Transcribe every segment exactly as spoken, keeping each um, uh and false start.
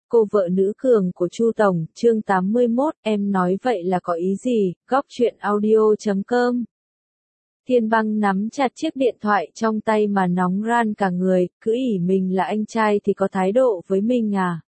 Cô vợ nữ cường của Chu Tổng, chương tám mươi mốt, em nói vậy là có ý gì? Góc truyện audio chấm com. Thiên Băng nắm chặt chiếc điện thoại trong tay mà nóng ran cả người, cứ ỷ mình là anh trai thì có thái độ với mình à?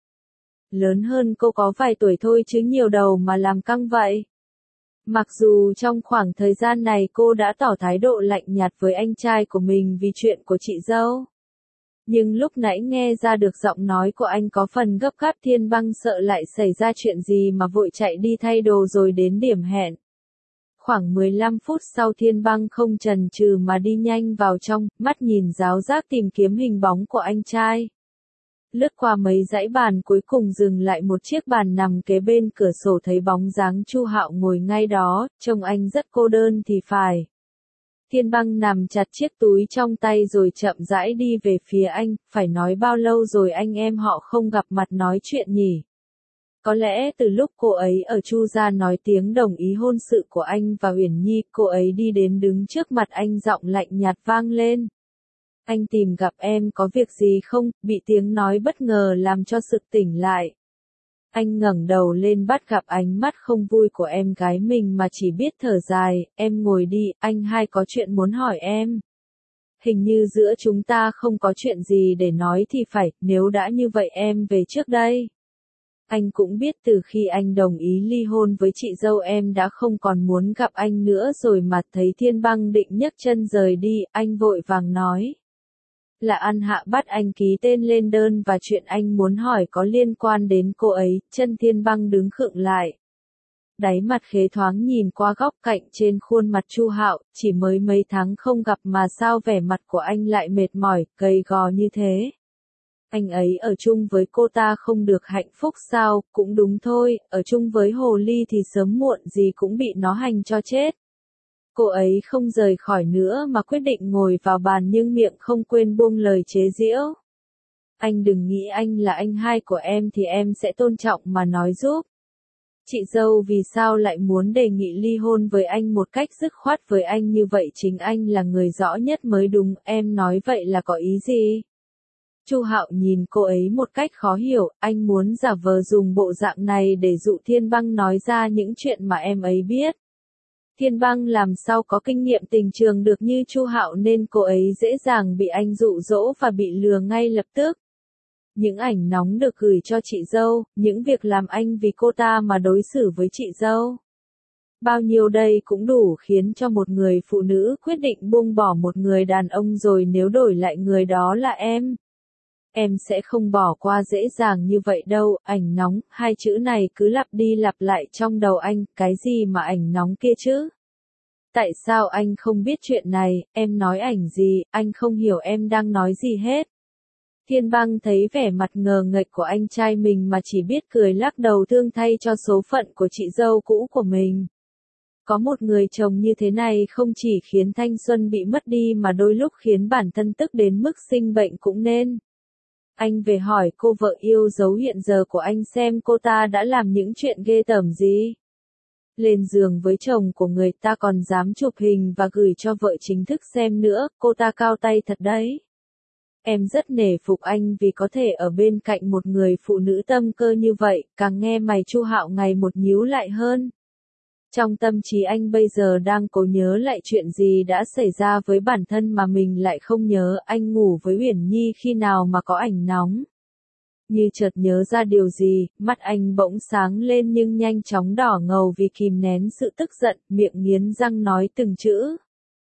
Lớn hơn cô có vài tuổi thôi chứ nhiều đầu mà làm căng vậy. Mặc dù trong khoảng thời gian này cô đã tỏ thái độ lạnh nhạt với anh trai của mình vì chuyện của chị dâu. Nhưng lúc nãy nghe ra được giọng nói của anh có phần gấp gáp, Thiên Băng sợ lại xảy ra chuyện gì mà vội chạy đi thay đồ rồi đến điểm hẹn. Khoảng mười lăm phút sau Thiên Băng không chần chừ mà đi nhanh vào trong, mắt nhìn giáo giác tìm kiếm hình bóng của anh trai. Lướt qua mấy dãy bàn cuối cùng dừng lại một chiếc bàn nằm kế bên cửa sổ, thấy bóng dáng Chu Hạo ngồi ngay đó, trông anh rất cô đơn thì phải. Thiên Băng nằm chặt chiếc túi trong tay rồi chậm rãi đi về phía anh, phải nói bao lâu rồi anh em họ không gặp mặt nói chuyện nhỉ? Có lẽ từ lúc cô ấy ở Chu gia nói tiếng đồng ý hôn sự của anh và Uyển Nhi, cô ấy đi đến đứng trước mặt anh, giọng lạnh nhạt vang lên. Anh tìm gặp em có việc gì không? Bị tiếng nói bất ngờ làm cho sực tỉnh lại. Anh ngẩng đầu lên bắt gặp ánh mắt không vui của em gái mình mà chỉ biết thở dài. Em ngồi đi, anh hai có chuyện muốn hỏi em. Hình như giữa chúng ta không có chuyện gì để nói thì phải, nếu đã như vậy em về trước đây. Anh cũng biết từ khi anh đồng ý ly hôn với chị dâu em đã không còn muốn gặp anh nữa rồi mà. Thấy Thiên Băng định nhấc chân rời đi, anh vội vàng nói. Là An Hạ bắt anh ký tên lên đơn và chuyện anh muốn hỏi có liên quan đến cô ấy. Chân Thiên Băng đứng khựng lại. Đáy mặt khế thoáng nhìn qua góc cạnh trên khuôn mặt Chu Hạo, chỉ mới mấy tháng không gặp mà sao vẻ mặt của anh lại mệt mỏi, gầy gò như thế. Anh ấy ở chung với cô ta không được hạnh phúc sao? Cũng đúng thôi, ở chung với hồ ly thì sớm muộn gì cũng bị nó hành cho chết. Cô ấy không rời khỏi nữa mà quyết định ngồi vào bàn nhưng miệng không quên buông lời chế giễu. Anh đừng nghĩ anh là anh hai của em thì em sẽ tôn trọng mà nói giúp. Chị dâu vì sao lại muốn đề nghị ly hôn với anh một cách dứt khoát với anh như vậy? Chính anh là người rõ nhất mới đúng, em nói vậy là có ý gì? Chu Hạo nhìn cô ấy một cách khó hiểu, anh muốn giả vờ dùng bộ dạng này để dụ Thiên Băng nói ra những chuyện mà em ấy biết. Thiên Băng làm sao có kinh nghiệm tình trường được như Chu Hạo nên cô ấy dễ dàng bị anh dụ dỗ và bị lừa ngay lập tức. Những ảnh nóng được gửi cho chị dâu, những việc làm anh vì cô ta mà đối xử với chị dâu. Bao nhiêu đây cũng đủ khiến cho một người phụ nữ quyết định buông bỏ một người đàn ông rồi nếu đổi lại người đó là em. Em sẽ không bỏ qua dễ dàng như vậy đâu. Ảnh nóng, hai chữ này cứ lặp đi lặp lại trong đầu anh, cái gì mà ảnh nóng kia chứ? Tại sao anh không biết chuyện này? Em nói ảnh gì? Anh không hiểu em đang nói gì hết. Thiên Băng thấy vẻ mặt ngờ nghệch của anh trai mình mà chỉ biết cười lắc đầu thương thay cho số phận của chị dâu cũ của mình. Có một người chồng như thế này không chỉ khiến thanh xuân bị mất đi mà đôi lúc khiến bản thân tức đến mức sinh bệnh cũng nên. Anh về hỏi cô vợ yêu dấu hiện giờ của anh xem cô ta đã làm những chuyện ghê tởm gì. Lên giường với chồng của người ta còn dám chụp hình và gửi cho vợ chính thức xem nữa, cô ta cao tay thật đấy. Em rất nể phục anh vì có thể ở bên cạnh một người phụ nữ tâm cơ như vậy, càng nghe mày Chu Hạo ngày một nhíu lại hơn. Trong tâm trí anh bây giờ đang cố nhớ lại chuyện gì đã xảy ra với bản thân mà mình lại không nhớ. Anh ngủ với Uyển Nhi khi nào mà có ảnh nóng. Như chợt nhớ ra điều gì, mắt anh bỗng sáng lên nhưng nhanh chóng đỏ ngầu vì kìm nén sự tức giận, miệng nghiến răng nói từng chữ.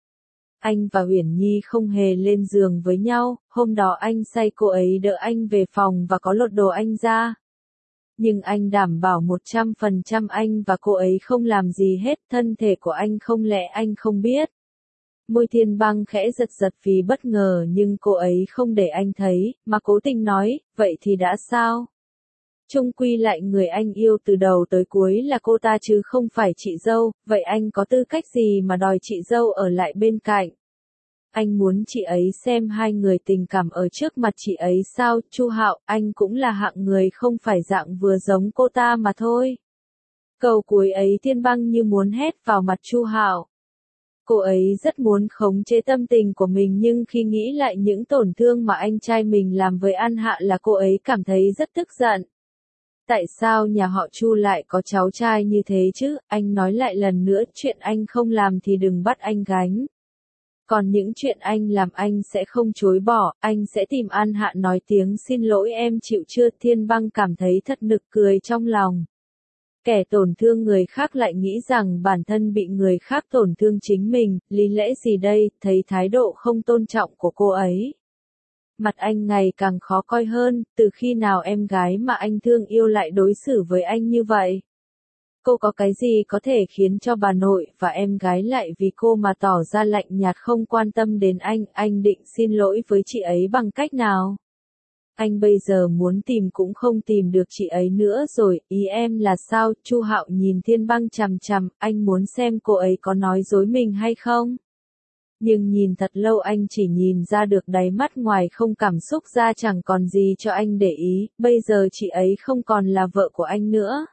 Anh và Uyển Nhi không hề lên giường với nhau, hôm đó anh say cô ấy đỡ anh về phòng và có lột đồ anh ra. Nhưng anh đảm bảo một trăm phần trăm anh và cô ấy không làm gì hết, thân thể của anh không lẽ anh không biết. Môi Thiên Băng khẽ giật giật vì bất ngờ nhưng cô ấy không để anh thấy, mà cố tình nói, vậy thì đã sao? Chung quy lại người anh yêu từ đầu tới cuối là cô ta chứ không phải chị dâu, vậy anh có tư cách gì mà đòi chị dâu ở lại bên cạnh? Anh muốn chị ấy xem hai người tình cảm ở trước mặt chị ấy sao? Chu Hạo, anh cũng là hạng người không phải dạng vừa giống cô ta mà thôi. Câu cuối ấy Thiên Băng như muốn hét vào mặt Chu Hạo. Cô ấy rất muốn khống chế tâm tình của mình nhưng khi nghĩ lại những tổn thương mà anh trai mình làm với An Hạ là cô ấy cảm thấy rất tức giận. tại sao nhà họ Chu lại có cháu trai như thế chứ, anh nói lại lần nữa, chuyện anh không làm thì đừng bắt anh gánh. Còn những chuyện anh làm anh sẽ không chối bỏ, anh sẽ tìm An Hạ nói tiếng xin lỗi em chịu chưa. Thiên Băng cảm thấy thật nực cười trong lòng. Kẻ tổn thương người khác lại nghĩ rằng bản thân bị người khác tổn thương chính mình, lý lẽ gì đây, thấy thái độ không tôn trọng của cô ấy. Mặt anh ngày càng khó coi hơn, từ khi nào em gái mà anh thương yêu lại đối xử với anh như vậy? Cô có cái gì có thể khiến cho bà nội và em gái lại vì cô mà tỏ ra lạnh nhạt không quan tâm đến anh, anh định xin lỗi với chị ấy bằng cách nào? Anh bây giờ muốn tìm cũng không tìm được chị ấy nữa rồi, ý em là sao? Chu Hạo nhìn Thiên Băng chằm chằm, anh muốn xem cô ấy có nói dối mình hay không? Nhưng nhìn thật lâu anh chỉ nhìn ra được đáy mắt ngoài không cảm xúc ra chẳng còn gì cho anh để ý, bây giờ chị ấy không còn là vợ của anh nữa.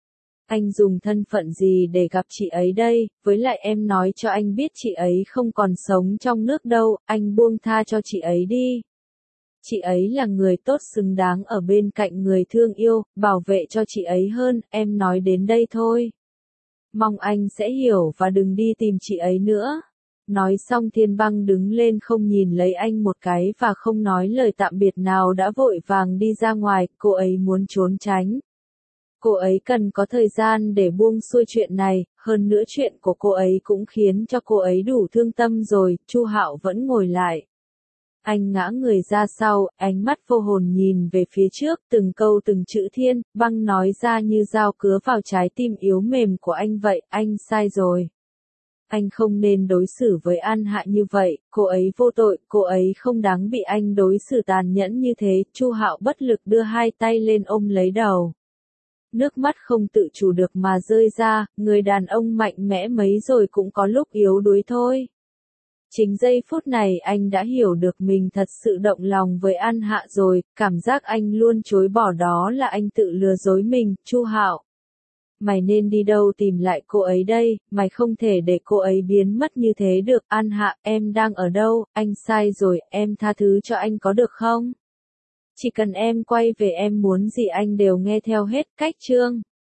Anh dùng thân phận gì để gặp chị ấy đây, với lại em nói cho anh biết chị ấy không còn sống trong nước đâu, anh buông tha cho chị ấy đi. Chị ấy là người tốt xứng đáng ở bên cạnh người thương yêu, bảo vệ cho chị ấy hơn, em nói đến đây thôi. Mong anh sẽ hiểu và đừng đi tìm chị ấy nữa. Nói xong Thiên Băng đứng lên không nhìn lấy anh một cái và không nói lời tạm biệt nào đã vội vàng đi ra ngoài, cô ấy muốn trốn tránh. Cô ấy cần có thời gian để buông xuôi chuyện này, hơn nữa chuyện của cô ấy cũng khiến cho cô ấy đủ thương tâm rồi. Chu Hạo vẫn ngồi lại. Anh ngã người ra sau, ánh mắt vô hồn nhìn về phía trước, từng câu từng chữ Thiên Băng nói ra như dao cứa vào trái tim yếu mềm của anh vậy, anh sai rồi. Anh không nên đối xử với An Hạ như vậy, cô ấy vô tội, cô ấy không đáng bị anh đối xử tàn nhẫn như thế. Chu Hạo bất lực đưa hai tay lên ôm lấy đầu. Nước mắt không tự chủ được mà rơi ra, người đàn ông mạnh mẽ mấy rồi cũng có lúc yếu đuối thôi. Chính giây phút này anh đã hiểu được mình thật sự động lòng với An Hạ rồi, cảm giác anh luôn chối bỏ đó là anh tự lừa dối mình. Chu Hạo, mày nên đi đâu tìm lại cô ấy đây, mày không thể để cô ấy biến mất như thế được. An Hạ, em đang ở đâu, anh sai rồi, em tha thứ cho anh có được không? Chỉ cần em quay về em muốn gì anh đều nghe theo hết. Cách chương